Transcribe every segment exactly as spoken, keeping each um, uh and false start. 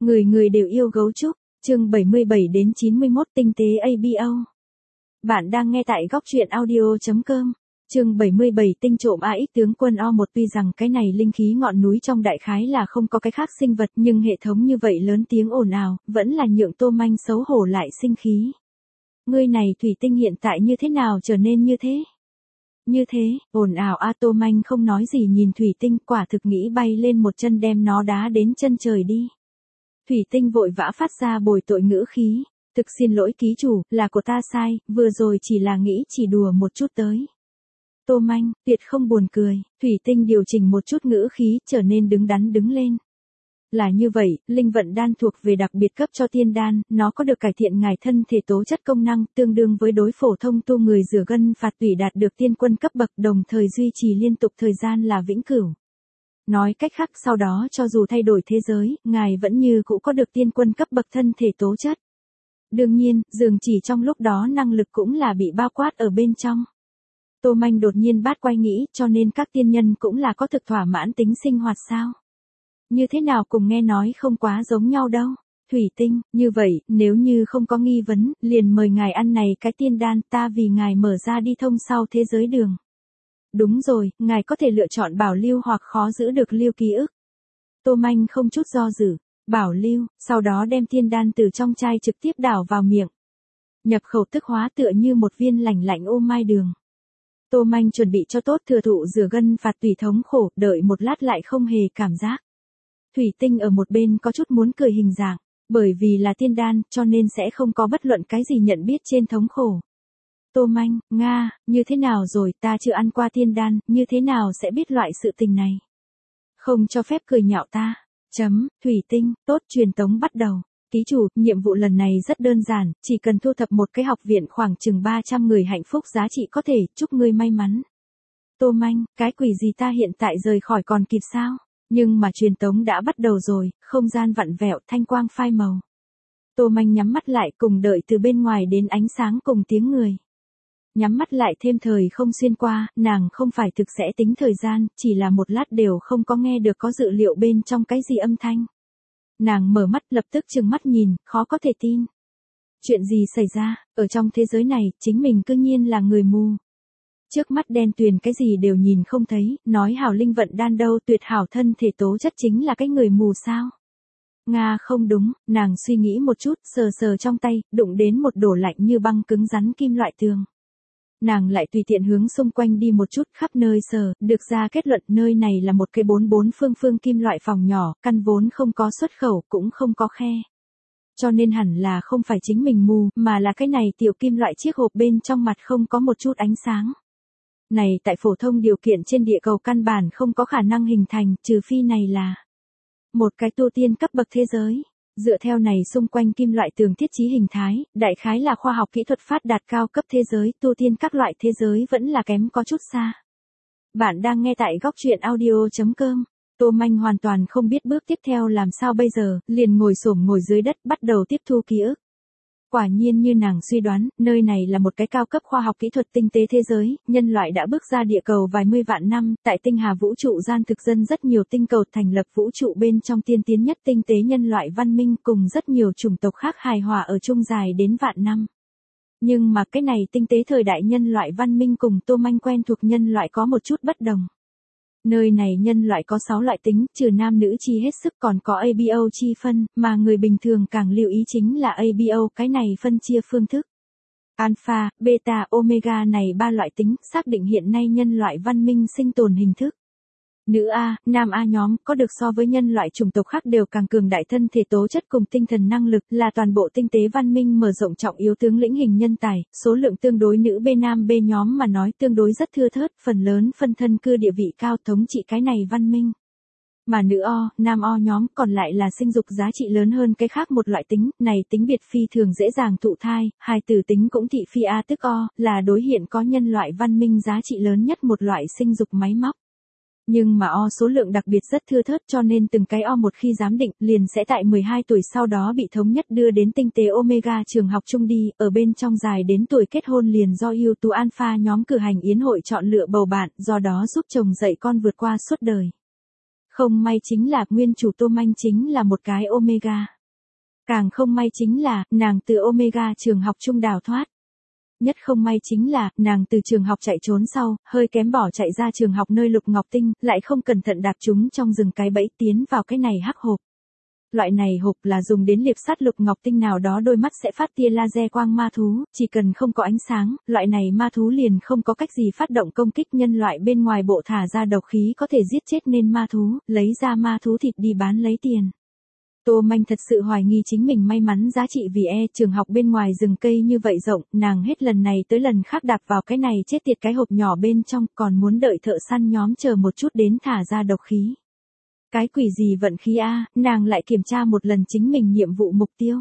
Người người đều yêu gấu trúc, chương bảy mươi bảy đến chín mươi mốt tinh tế a bê o. Bạn đang nghe tại góc truyện audio chấm com. Chương bảy mươi bảy tinh trộm a ích tướng quân o một. Tuy rằng cái này linh khí ngọn núi trong đại khái là không có cái khác sinh vật, nhưng hệ thống như vậy lớn tiếng ồn ào, vẫn là nhượng Tô Manh xấu hổ lại sinh khí. Ngươi này thủy tinh hiện tại như thế nào trở nên như thế? Như thế, ồn ào a. Tô Manh không nói gì nhìn thủy tinh, quả thực nghĩ bay lên một chân đem nó đá đến chân trời đi. Thủy tinh vội vã phát ra bồi tội ngữ khí, thực xin lỗi ký chủ, là của ta sai, vừa rồi chỉ là nghĩ chỉ đùa một chút tới. Tô Manh, tuyệt không buồn cười, thủy tinh điều chỉnh một chút ngữ khí, trở nên đứng đắn đứng lên. Là như vậy, linh vận đan thuộc về đặc biệt cấp cho tiên đan, nó có được cải thiện ngài thân thể tố chất công năng, tương đương với đối phổ thông tu người rửa gân phạt tủy đạt được tiên quân cấp bậc, đồng thời duy trì liên tục thời gian là vĩnh cửu. Nói cách khác, sau đó cho dù thay đổi thế giới, ngài vẫn như cũ có được tiên quân cấp bậc thân thể tố chất. Đương nhiên, dường chỉ trong lúc đó năng lực cũng là bị bao quát ở bên trong. Tô Manh đột nhiên bát quay nghĩ, cho nên các tiên nhân cũng là có thực thỏa mãn tính sinh hoạt sao? Như thế nào cùng nghe nói không quá giống nhau đâu. Thủy tinh, như vậy, nếu như không có nghi vấn, liền mời ngài ăn này cái tiên đan, ta vì ngài mở ra đi thông sau thế giới đường. Đúng rồi, ngài có thể lựa chọn bảo lưu hoặc khó giữ được lưu ký ức. Tô Manh không chút do dự, bảo lưu, sau đó đem tiên đan từ trong chai trực tiếp đảo vào miệng. Nhập khẩu tức hóa tựa như một viên lạnh lạnh ô mai đường. Tô Manh chuẩn bị cho tốt thừa thụ rửa gân phạt tùy thống khổ, đợi một lát lại không hề cảm giác. Thủy tinh ở một bên có chút muốn cười hình dạng, bởi vì là tiên đan, cho nên sẽ không có bất luận cái gì nhận biết trên thống khổ. Tô Manh, Nga, như thế nào rồi, ta chưa ăn qua tiên đan, như thế nào sẽ biết loại sự tình này? Không cho phép cười nhạo ta. Chấm, thủy tinh, tốt, truyền tống bắt đầu. Ký chủ, nhiệm vụ lần này rất đơn giản, chỉ cần thu thập một cái học viện khoảng chừng ba trăm người hạnh phúc giá trị có thể, chúc ngươi may mắn. Tô Manh, cái quỷ gì ta hiện tại rời khỏi còn kịp sao? Nhưng mà truyền tống đã bắt đầu rồi, không gian vặn vẹo, thanh quang phai màu. Tô Manh nhắm mắt lại cùng đợi từ bên ngoài đến ánh sáng cùng tiếng người. Nhắm mắt lại thêm thời không xuyên qua, nàng không phải thực sẽ tính thời gian, chỉ là một lát đều không có nghe được có dự liệu bên trong cái gì âm thanh. Nàng mở mắt lập tức trừng mắt nhìn, khó có thể tin. Chuyện gì xảy ra, ở trong thế giới này, chính mình cư nhiên là người mù. Trước mắt đen tuyền cái gì đều nhìn không thấy, nói hảo linh vận đan đâu, tuyệt hảo thân thể tố chất chính là cái người mù sao. Nga không đúng, nàng suy nghĩ một chút, sờ sờ trong tay, đụng đến một đổ lạnh như băng cứng rắn kim loại tường. Nàng lại tùy tiện hướng xung quanh đi một chút, khắp nơi sờ, được ra kết luận nơi này là một cái bốn bốn phương phương kim loại phòng nhỏ, căn vốn không có xuất khẩu, cũng không có khe. Cho nên hẳn là không phải chính mình mù, mà là cái này tiểu kim loại chiếc hộp bên trong mặt không có một chút ánh sáng. Này tại phổ thông điều kiện trên địa cầu căn bản không có khả năng hình thành, trừ phi này là một cái tu tiên cấp bậc thế giới. Dựa theo này xung quanh kim loại tường thiết trí hình thái, đại khái là khoa học kỹ thuật phát đạt cao cấp thế giới, tu tiên các loại thế giới vẫn là kém có chút xa. Bạn đang nghe tại góc truyện audio chấm com. Tô Manh hoàn toàn không biết bước tiếp theo làm sao bây giờ, liền ngồi xổm ngồi dưới đất bắt đầu tiếp thu ký ức. Quả nhiên như nàng suy đoán, nơi này là một cái cao cấp khoa học kỹ thuật tinh tế thế giới, nhân loại đã bước ra địa cầu vài mươi vạn năm, tại tinh hà vũ trụ gian thực dân rất nhiều tinh cầu thành lập vũ trụ bên trong tiên tiến nhất tinh tế nhân loại văn minh cùng rất nhiều chủng tộc khác hài hòa ở chung dài đến vạn năm. Nhưng mà cái này tinh tế thời đại nhân loại văn minh cùng Tô Manh quen thuộc nhân loại có một chút bất đồng. Nơi này nhân loại có sáu loại tính, trừ nam nữ chi hết sức còn có a bê o chi phân, mà người bình thường càng lưu ý chính là a bê o, cái này phân chia phương thức. Alpha, Beta, Omega này ba loại tính, xác định hiện nay nhân loại văn minh sinh tồn hình thức. Nữ A, nam A nhóm, có được so với nhân loại chủng tộc khác đều càng cường đại thân thể tố chất cùng tinh thần năng lực, là toàn bộ tinh tế văn minh mở rộng trọng yếu tướng lĩnh hình nhân tài, số lượng tương đối nữ B nam B nhóm mà nói tương đối rất thưa thớt, phần lớn phân thân cư địa vị cao thống trị cái này văn minh. Mà nữ O, nam O nhóm còn lại là sinh dục giá trị lớn hơn cái khác một loại tính, này tính biệt phi thường dễ dàng thụ thai, hai từ tính cũng thị phi A tức O, là đối hiện có nhân loại văn minh giá trị lớn nhất một loại sinh dục máy móc. Nhưng mà O số lượng đặc biệt rất thưa thớt cho nên từng cái O một khi giám định liền sẽ tại mười hai tuổi sau đó bị thống nhất đưa đến tinh tế Omega trường học chung đi, ở bên trong dài đến tuổi kết hôn liền do ưu tú Alpha nhóm cử hành yến hội chọn lựa bầu bạn, do đó giúp chồng dạy con vượt qua suốt đời. Không may chính là nguyên chủ Tô Manh chính là một cái Omega. Càng không may chính là, nàng từ Omega trường học trung đào thoát. Nhất không may chính là, nàng từ trường học chạy trốn sau, hơi kém bỏ chạy ra trường học nơi Lục Ngọc Tinh, lại không cẩn thận đạp chúng trong rừng cái bẫy tiến vào cái này hắc hộp. Loại này hộp là dùng đến liệp sát Lục Ngọc Tinh nào đó đôi mắt sẽ phát tia laser quang ma thú, chỉ cần không có ánh sáng, loại này ma thú liền không có cách gì phát động công kích nhân loại bên ngoài bộ thả ra độc khí có thể giết chết nên ma thú, lấy ra ma thú thịt đi bán lấy tiền. Tô Manh thật sự hoài nghi chính mình may mắn giá trị vì e trường học bên ngoài rừng cây như vậy rộng, nàng hết lần này tới lần khác đạp vào cái này chết tiệt cái hộp nhỏ bên trong, còn muốn đợi thợ săn nhóm chờ một chút đến thả ra độc khí. Cái quỷ gì vận khí a, nàng lại kiểm tra một lần chính mình nhiệm vụ mục tiêu.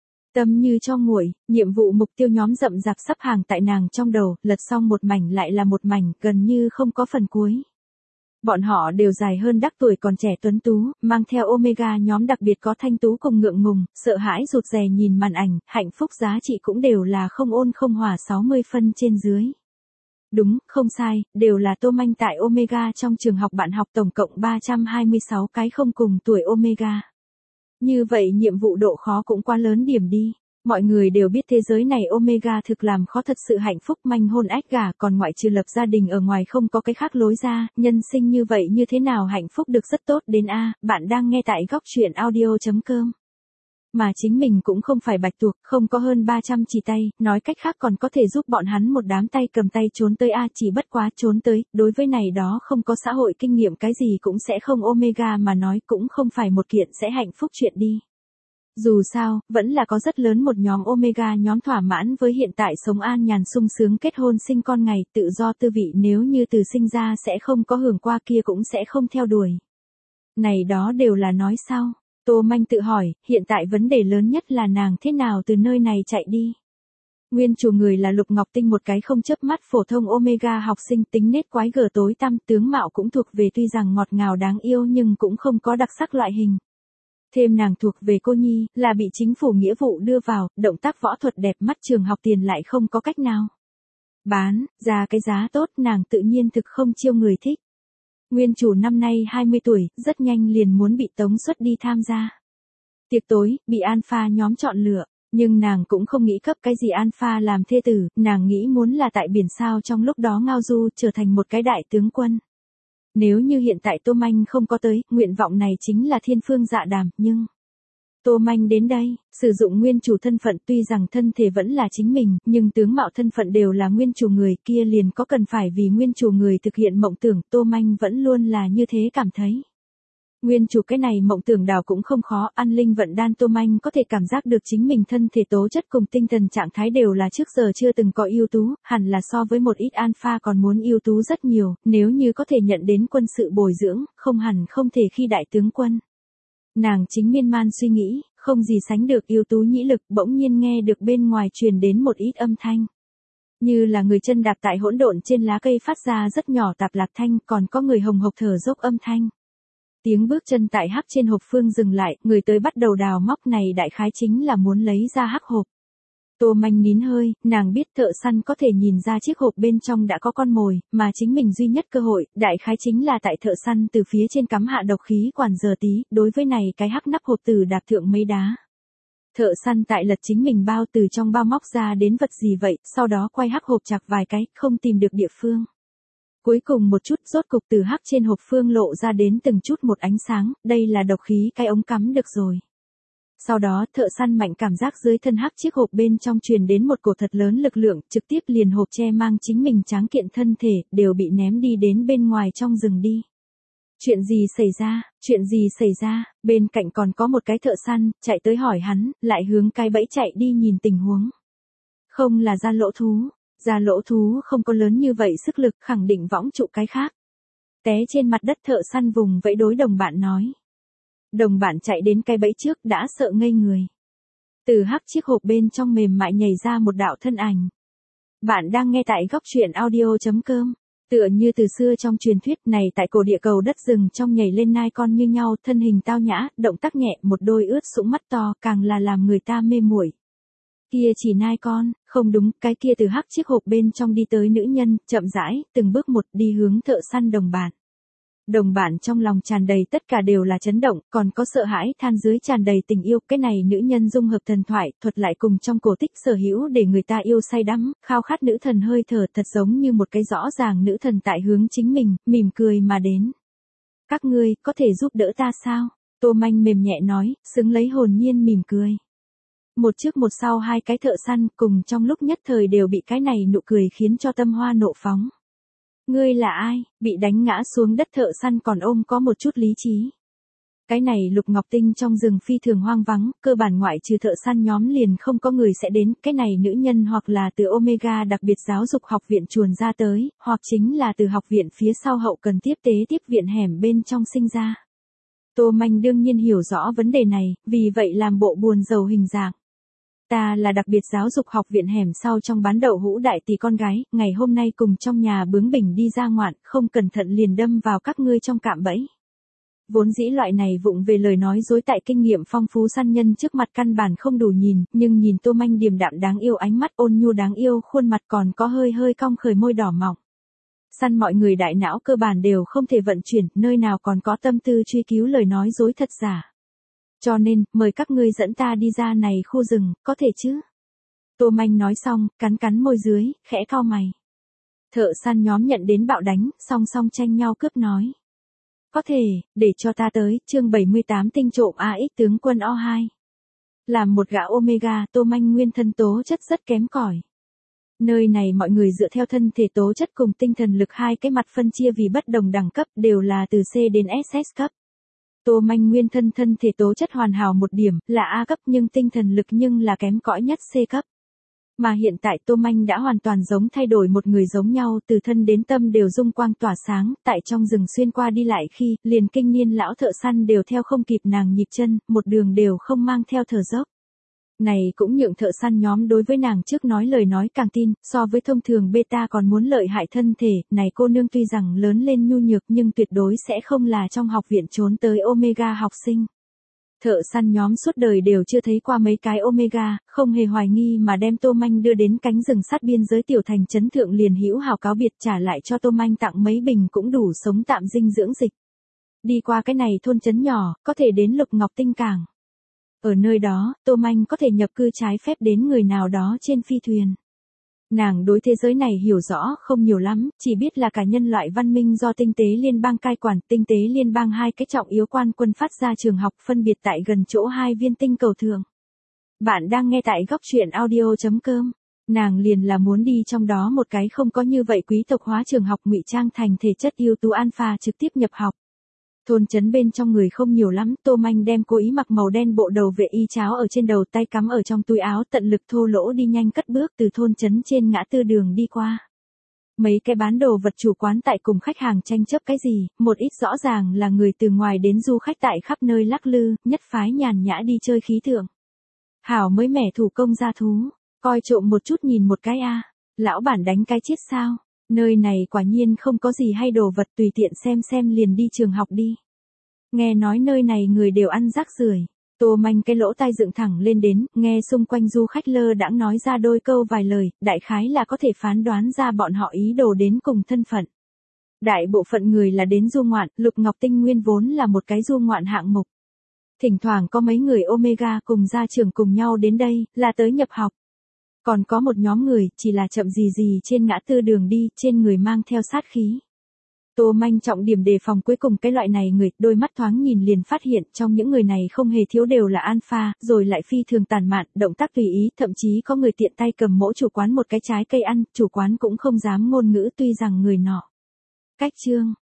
Tâm như cho nguội, nhiệm vụ mục tiêu nhóm rậm rạp sắp hàng tại nàng trong đầu, lật xong một mảnh lại là một mảnh, gần như không có phần cuối. Bọn họ đều dài hơn đắc tuổi còn trẻ tuấn tú, mang theo Omega nhóm đặc biệt có thanh tú cùng ngượng ngùng, sợ hãi rụt rè nhìn màn ảnh, hạnh phúc giá trị cũng đều là không ôn không hòa sáu mươi phân trên dưới. Đúng, không sai, đều là Tô Manh tại Omega trong trường học bạn học tổng cộng ba trăm hai mươi sáu cái không cùng tuổi Omega. Như vậy nhiệm vụ độ khó cũng quá lớn điểm đi. Mọi người đều biết thế giới này Omega thực làm khó thật sự hạnh phúc manh hôn ách gả còn ngoại trừ lập gia đình ở ngoài không có cái khác lối ra, nhân sinh như vậy như thế nào hạnh phúc được rất tốt đến a, bạn đang nghe tại góc truyện audio chấm com. Mà chính mình cũng không phải bạch tuộc, không có hơn ba trăm chỉ tay, nói cách khác còn có thể giúp bọn hắn một đám tay cầm tay trốn tới a, chỉ bất quá trốn tới, đối với này đó không có xã hội kinh nghiệm cái gì cũng sẽ không Omega mà nói cũng không phải một kiện sẽ hạnh phúc chuyện đi. Dù sao, vẫn là có rất lớn một nhóm Omega nhóm thỏa mãn với hiện tại sống an nhàn sung sướng kết hôn sinh con ngày tự do tư vị nếu như từ sinh ra sẽ không có hưởng qua kia cũng sẽ không theo đuổi. Này đó đều là nói sao? Tô Manh tự hỏi, hiện tại vấn đề lớn nhất là nàng thế nào từ nơi này chạy đi. Nguyên chủ người là Lục Ngọc Tinh một cái không chớp mắt phổ thông Omega học sinh tính nết quái gở tối tăm tướng mạo cũng thuộc về tuy rằng ngọt ngào đáng yêu nhưng cũng không có đặc sắc loại hình. Thêm nàng thuộc về cô nhi, là bị chính phủ nghĩa vụ đưa vào, động tác võ thuật đẹp mắt trường học tiền lại không có cách nào. Bán, ra cái giá tốt nàng tự nhiên thực không chiêu người thích. Nguyên chủ năm nay hai mươi tuổi, rất nhanh liền muốn bị tống xuất đi tham gia. Tiệc tối, bị Alpha nhóm chọn lựa, nhưng nàng cũng không nghĩ cấp cái gì Alpha làm thê tử, nàng nghĩ muốn là tại biển sao trong lúc đó ngao du trở thành một cái đại tướng quân. Nếu như hiện tại Tô Manh không có tới, nguyện vọng này chính là thiên phương dạ đàm, nhưng... Tô Manh đến đây, sử dụng nguyên chủ thân phận tuy rằng thân thể vẫn là chính mình, nhưng tướng mạo thân phận đều là nguyên chủ người kia liền có cần phải vì nguyên chủ người thực hiện mộng tưởng, Tô Manh vẫn luôn là như thế cảm thấy. Nguyên chủ cái này mộng tưởng đào cũng không khó, ăn linh vận đan Tô Manh có thể cảm giác được chính mình thân thể tố chất cùng tinh thần trạng thái đều là trước giờ chưa từng có ưu tú, hẳn là so với một ít alpha còn muốn ưu tú rất nhiều, nếu như có thể nhận đến quân sự bồi dưỡng, không hẳn không thể khi đại tướng quân. Nàng chính miên man suy nghĩ, không gì sánh được ưu tú nhĩ lực, bỗng nhiên nghe được bên ngoài truyền đến một ít âm thanh. Như là người chân đạp tại hỗn độn trên lá cây phát ra rất nhỏ tạp lạc thanh, còn có người hồng hộc thở dốc âm thanh. Tiếng bước chân tại hắc trên hộp phương dừng lại, người tới bắt đầu đào móc này đại khái chính là muốn lấy ra hắc hộp. Tô Manh nín hơi, nàng biết thợ săn có thể nhìn ra chiếc hộp bên trong đã có con mồi, mà chính mình duy nhất cơ hội, đại khái chính là tại thợ săn từ phía trên cắm hạ độc khí quản giờ tí, đối với này cái hắc nắp hộp từ đạp thượng mấy đá. Thợ săn tại lật chính mình bao từ trong bao móc ra đến vật gì vậy, sau đó quay hắc hộp chặt vài cái, không tìm được địa phương. Cuối cùng một chút rốt cục từ hắc trên hộp phương lộ ra đến từng chút một ánh sáng, đây là độc khí cái ống cắm được rồi. Sau đó thợ săn mạnh cảm giác dưới thân hắc chiếc hộp bên trong truyền đến một cổ thật lớn lực lượng, trực tiếp liền hộp che mang chính mình tráng kiện thân thể, đều bị ném đi đến bên ngoài trong rừng đi. Chuyện gì xảy ra, chuyện gì xảy ra, bên cạnh còn có một cái thợ săn, chạy tới hỏi hắn, lại hướng cái bẫy chạy đi nhìn tình huống. Không là ra lỗ thú, ra lỗ thú không có lớn như vậy sức lực khẳng định võng trụ cái khác. Té trên mặt đất thợ săn vùng vẫy đối đồng bạn nói. Đồng bạn chạy đến cái bẫy trước đã sợ ngây người. Từ hắc chiếc hộp bên trong mềm mại nhảy ra một đạo thân ảnh. Bạn đang nghe tại góc truyện audio chấm com. Tựa như từ xưa trong truyền thuyết này tại cổ địa cầu đất rừng trong nhảy lên nai con như nhau, thân hình tao nhã, động tác nhẹ, một đôi ướt sũng mắt to, càng là làm người ta mê muội. Kia chỉ nai con, không đúng, cái kia từ hắc chiếc hộp bên trong đi tới nữ nhân, chậm rãi, từng bước một đi hướng thợ săn đồng bạn. Đồng bạn trong lòng tràn đầy tất cả đều là chấn động, còn có sợ hãi than dưới tràn đầy tình yêu. Cái này nữ nhân dung hợp thần thoại, thuật lại cùng trong cổ tích sở hữu để người ta yêu say đắm, khao khát nữ thần hơi thở thật giống như một cái rõ ràng nữ thần tại hướng chính mình, mỉm cười mà đến. Các ngươi, có thể giúp đỡ ta sao? Tô Manh mềm nhẹ nói, xứng lấy hồn nhiên mỉm cười. Một trước một sau hai cái thợ săn cùng trong lúc nhất thời đều bị cái này nụ cười khiến cho tâm hoa nộ phóng. Ngươi là ai? Bị đánh ngã xuống đất thợ săn còn ôm có một chút lý trí. Cái này Lục Ngọc Tinh trong rừng phi thường hoang vắng, cơ bản ngoại trừ thợ săn nhóm liền không có người sẽ đến. Cái này nữ nhân hoặc là từ Omega đặc biệt giáo dục học viện chuồn ra tới, hoặc chính là từ học viện phía sau hậu cần tiếp tế tiếp viện hẻm bên trong sinh ra. Tô Manh đương nhiên hiểu rõ vấn đề này, vì vậy làm bộ buồn rầu hình dạng. Ta là đặc biệt giáo dục học viện hẻm sau trong bán đậu hũ đại tỷ con gái, ngày hôm nay cùng trong nhà bướng bỉnh đi ra ngoạn, không cẩn thận liền đâm vào các ngươi trong cạm bẫy. Vốn dĩ loại này vụng về lời nói dối tại kinh nghiệm phong phú săn nhân trước mặt căn bản không đủ nhìn, nhưng nhìn Tô Manh điềm đạm đáng yêu ánh mắt ôn nhu đáng yêu khuôn mặt còn có hơi hơi cong khởi môi đỏ mọng. Săn mọi người đại não cơ bản đều không thể vận chuyển, nơi nào còn có tâm tư truy cứu lời nói dối thật giả. Cho nên, mời các ngươi dẫn ta đi ra này khu rừng, có thể chứ? Tô Manh nói xong, cắn cắn môi dưới, khẽ cau mày. Thợ săn nhóm nhận đến bạo đánh, song song tranh nhau cướp nói. Có thể, để cho ta tới, chương bảy mươi tám tinh trộm a ích tướng quân O hai. Làm một gã Omega, Tô Manh nguyên thân tố chất rất kém cỏi. Nơi này mọi người dựa theo thân thể tố chất cùng tinh thần lực hai cái mặt phân chia vì bất đồng đẳng cấp đều là từ C đến ét ét cấp. Tô Manh nguyên thân thân thể tố chất hoàn hảo một điểm, là A cấp nhưng tinh thần lực nhưng là kém cỏi nhất C cấp. Mà hiện tại Tô Manh đã hoàn toàn giống thay đổi một người giống nhau, từ thân đến tâm đều dung quang tỏa sáng, tại trong rừng xuyên qua đi lại khi, liền kinh niên lão thợ săn đều theo không kịp nàng nhịp chân, một đường đều không mang theo thở dốc. Này cũng nhượng thợ săn nhóm đối với nàng trước nói lời nói càng tin, so với thông thường beta còn muốn lợi hại thân thể, này cô nương tuy rằng lớn lên nhu nhược nhưng tuyệt đối sẽ không là trong học viện trốn tới Omega học sinh. Thợ săn nhóm suốt đời đều chưa thấy qua mấy cái Omega, không hề hoài nghi mà đem Tô Manh đưa đến cánh rừng sát biên giới tiểu thành trấn thượng liền hữu hào cáo biệt trả lại cho Tô Manh tặng mấy bình cũng đủ sống tạm dinh dưỡng dịch. Đi qua cái này thôn trấn nhỏ, có thể đến Lục Ngọc Tinh cảng. Ở nơi đó, Tô Manh có thể nhập cư trái phép đến người nào đó trên phi thuyền. Nàng đối thế giới này hiểu rõ không nhiều lắm, chỉ biết là cả nhân loại văn minh do tinh tế liên bang cai quản, tinh tế liên bang hai cái trọng yếu quan quân phát ra trường học phân biệt tại gần chỗ hai viên tinh cầu thường. Bạn đang nghe tại góc truyện audio chấm com. Nàng liền là muốn đi trong đó một cái không có như vậy quý tộc hóa trường học ngụy trang thành thể chất ưu tú alpha trực tiếp nhập học. Thôn trấn bên trong người không nhiều lắm, Tô Manh đem cố ý mặc màu đen bộ đầu vệ y cháo ở trên đầu tay cắm ở trong túi áo tận lực thô lỗ đi nhanh cất bước từ thôn trấn trên ngã tư đường đi qua. Mấy cái bán đồ vật chủ quán tại cùng khách hàng tranh chấp cái gì, một ít rõ ràng là người từ ngoài đến du khách tại khắp nơi lắc lư, nhất phái nhàn nhã đi chơi khí thượng. Hảo mới mẻ thủ công gia thú, coi trộm một chút nhìn một cái a, lão bản đánh cái chết sao? Nơi này quả nhiên không có gì hay đồ vật tùy tiện xem xem liền đi trường học đi. Nghe nói nơi này người đều ăn rác rưởi. Tô Manh cái lỗ tai dựng thẳng lên đến, nghe xung quanh du khách lơ đãng nói ra đôi câu vài lời, đại khái là có thể phán đoán ra bọn họ ý đồ đến cùng thân phận. Đại bộ phận người là đến du ngoạn, Lục Ngọc Tinh nguyên vốn là một cái du ngoạn hạng mục. Thỉnh thoảng có mấy người Omega cùng ra trường cùng nhau đến đây, là tới nhập học. Còn có một nhóm người, chỉ là chậm gì gì trên ngã tư đường đi, trên người mang theo sát khí. Tô Manh trọng điểm đề phòng cuối cùng cái loại này người, đôi mắt thoáng nhìn liền phát hiện trong những người này không hề thiếu đều là alpha, rồi lại phi thường tàn mạn, động tác tùy ý, thậm chí có người tiện tay cầm mỗi chủ quán một cái trái cây ăn, chủ quán cũng không dám ngôn ngữ tuy rằng người nọ. Cách chương,